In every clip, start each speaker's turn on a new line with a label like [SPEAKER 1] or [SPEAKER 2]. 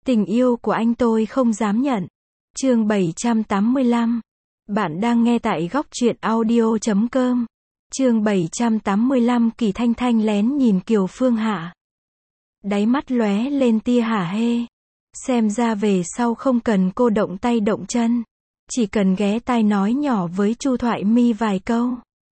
[SPEAKER 1] Tình yêu của anh tôi không dám nhận. Chương 785. Bạn đang nghe tại góc truyện audio.com. Chương 785. Kỳ Thanh Thanh lén nhìn Kiều Phương Hạ. Đáy mắt lóe lên tia hả hê. Xem ra về sau không cần cô động tay động chân, chỉ cần ghé tai nói nhỏ với Chu Thoại Mi vài câu,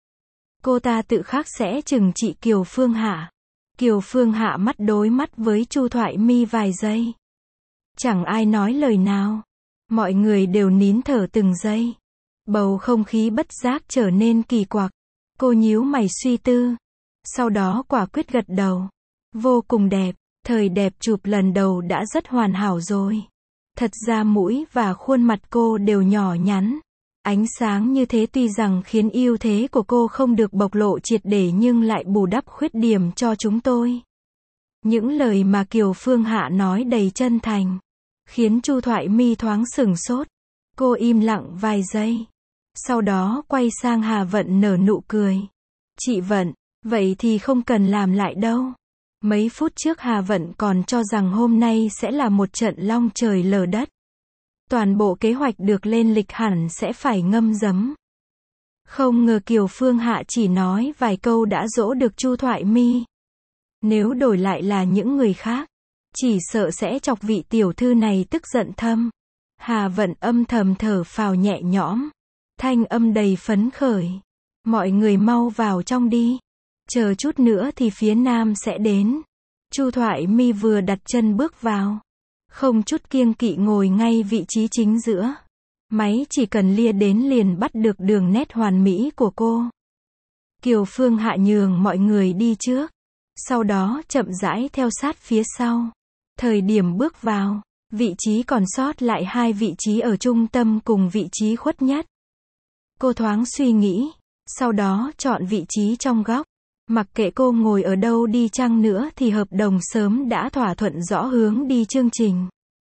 [SPEAKER 1] cô ta tự khắc sẽ trừng trị Kiều Phương Hạ. Kiều Phương Hạ mắt đối mắt với Chu Thoại Mi vài giây. Chẳng ai nói lời nào. Mọi người đều nín thở từng giây. Bầu không khí bất giác trở nên kỳ quặc. Cô nhíu mày suy tư. Sau đó quả quyết gật đầu. Vô cùng đẹp. Thời đẹp chụp lần đầu đã rất hoàn hảo rồi. Thật ra mũi và khuôn mặt cô đều nhỏ nhắn. Ánh sáng như thế tuy rằng khiến ưu thế của cô không được bộc lộ triệt để nhưng lại bù đắp khuyết điểm cho chúng tôi. Những lời mà Kiều Phương Hạ nói đầy chân thành, khiến Chu Thoại Mi thoáng sửng sốt. Cô im lặng vài giây. Sau đó quay sang Hà Vận nở nụ cười. Chị Vận, vậy thì không cần làm lại đâu. Mấy phút trước Hà Vận còn cho rằng hôm nay sẽ là một trận long trời lở đất. Toàn bộ kế hoạch được lên lịch hẳn sẽ phải ngâm dấm. Không ngờ Kiều Phương Hạ chỉ nói vài câu đã dỗ được Chu Thoại Mi. Nếu đổi lại là những người khác, chỉ sợ sẽ chọc vị tiểu thư này tức giận thâm. Hà Vận âm thầm thở phào nhẹ nhõm. Thanh âm đầy phấn khởi. Mọi người mau vào trong đi. Chờ chút nữa thì phía nam sẽ đến. Chu Thoại Mi vừa đặt chân bước vào, không chút kiêng kỵ ngồi ngay vị trí chính giữa. Máy chỉ cần lia đến liền bắt được đường nét hoàn mỹ của cô. Kiều Phương Hạ nhường mọi người đi trước, sau đó chậm rãi theo sát phía sau. Thời điểm bước vào, vị trí còn sót lại hai vị trí ở trung tâm cùng vị trí khuất nhất. Cô thoáng suy nghĩ, sau đó chọn vị trí trong góc. Mặc kệ cô ngồi ở đâu đi chăng nữa thì hợp đồng sớm đã thỏa thuận rõ hướng đi chương trình.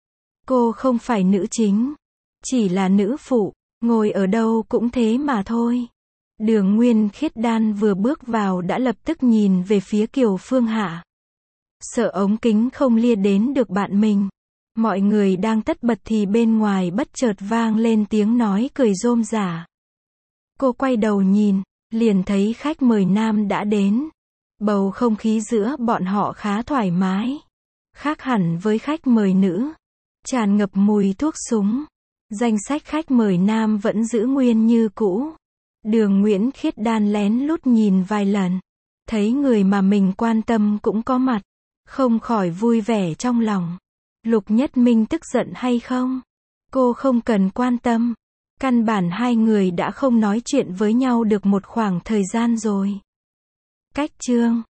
[SPEAKER 1] Cô không phải nữ chính, chỉ là nữ phụ, ngồi ở đâu cũng thế mà thôi. Đường Nguyên Khiết Đan vừa bước vào đã lập tức nhìn về phía Kiều Phương Hạ. Sợ ống kính không lia đến được bạn mình. Mọi người đang tất bật thì bên ngoài bất chợt vang lên tiếng nói cười rôm rả. Cô quay đầu nhìn, liền thấy khách mời nam đã đến. Bầu không khí giữa bọn họ khá thoải mái. Khác hẳn với khách mời nữ. Tràn ngập mùi thuốc súng. Danh sách khách mời nam vẫn giữ nguyên như cũ. Đường Nguyễn Khiết Đan lén lút nhìn vài lần. Thấy người mà mình quan tâm cũng có mặt. Không khỏi vui vẻ trong lòng. Lục Nhất Minh tức giận hay không? Cô không cần quan tâm. Căn bản hai người đã không nói chuyện với nhau được một khoảng thời gian rồi. Cách chương